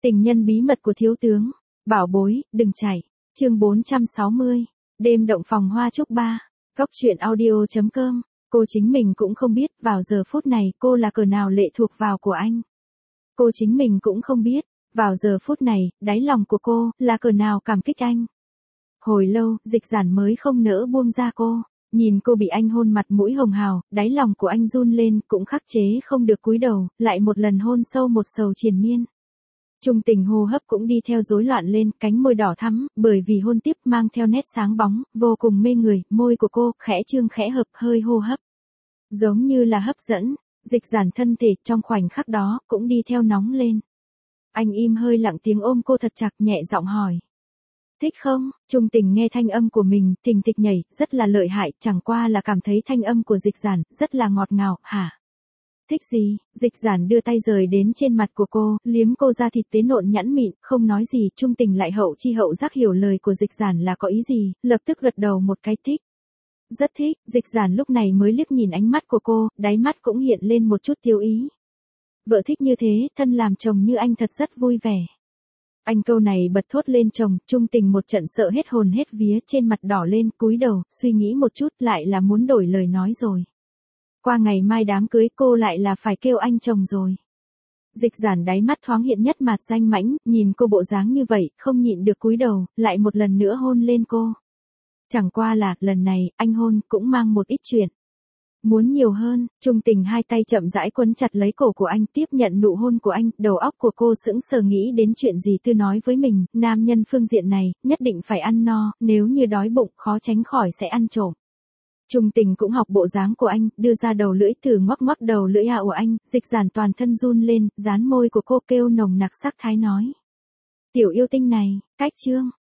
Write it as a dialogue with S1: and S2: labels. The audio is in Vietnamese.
S1: Tình nhân bí mật của thiếu tướng. Bảo bối, đừng chạy. Chương 460. Đêm động phòng hoa trúc 3. Góc truyện audio.com. Cô chính mình cũng không biết vào giờ phút này cô là cỡ nào lệ thuộc vào của anh. Cô chính mình cũng không biết, vào giờ phút này, đáy lòng của cô là cỡ nào cảm kích anh. Hồi lâu, Dịch Giản mới không nỡ buông ra cô. Nhìn cô bị anh hôn mặt mũi hồng hào, đáy lòng của anh run lên, cũng khắc chế không được cúi đầu, lại một lần hôn sâu một sầu triền miên. Trung Tình hô hấp cũng đi theo rối loạn lên, cánh môi đỏ thắm, bởi vì hôn tiếp mang theo nét sáng bóng, vô cùng mê người, môi của cô khẽ trương khẽ hợp, hơi hô hấp. Giống như là hấp dẫn, Dịch Giản thân thể trong khoảnh khắc đó cũng đi theo nóng lên. Anh im hơi lặng tiếng ôm cô thật chặt, nhẹ giọng hỏi. Thích không? Trung Tình nghe thanh âm của mình, thình thịch nhảy, rất là lợi hại, chẳng qua là cảm thấy thanh âm của Dịch Giản rất là ngọt ngào, hả? Thích gì? Dịch Giản đưa tay rời đến trên mặt của cô, liếm cô ra thịt tế nộn nhẵn mịn, không nói gì, Trung Tình lại hậu chi hậu giác hiểu lời của Dịch Giản là có ý gì, lập tức gật đầu một cái thích. Rất thích, Dịch Giản lúc này mới liếc nhìn ánh mắt của cô, đáy mắt cũng hiện lên một chút tiêu ý. Vợ thích như thế, thân làm chồng như anh thật rất vui vẻ. Anh câu này bật thốt lên chồng, Trung Tình một trận sợ hết hồn hết vía, trên mặt đỏ lên, cúi đầu, suy nghĩ một chút, lại là muốn đổi lời nói rồi. Qua ngày mai đám cưới cô lại là phải kêu anh chồng rồi. Dịch Giản đáy mắt thoáng hiện nhất mặt danh mãnh, nhìn cô bộ dáng như vậy, không nhịn được cúi đầu, lại một lần nữa hôn lên cô. Chẳng qua là, lần này, anh hôn, cũng mang một ít chuyện. Muốn nhiều hơn, Trung Tình hai tay chậm rãi quấn chặt lấy cổ của anh, tiếp nhận nụ hôn của anh, đầu óc của cô sững sờ nghĩ đến chuyện gì Tư nói với mình, nam nhân phương diện này, nhất định phải ăn no, nếu như đói bụng, khó tránh khỏi sẽ ăn trộm. Trung Tình cũng học bộ dáng của anh, đưa ra đầu lưỡi thử ngoắc ngoắc đầu lưỡi của anh, Dịch Giản toàn thân run lên, dán môi của cô kêu nồng nặc sắc thái nói. Tiểu yêu tinh này, cách chương.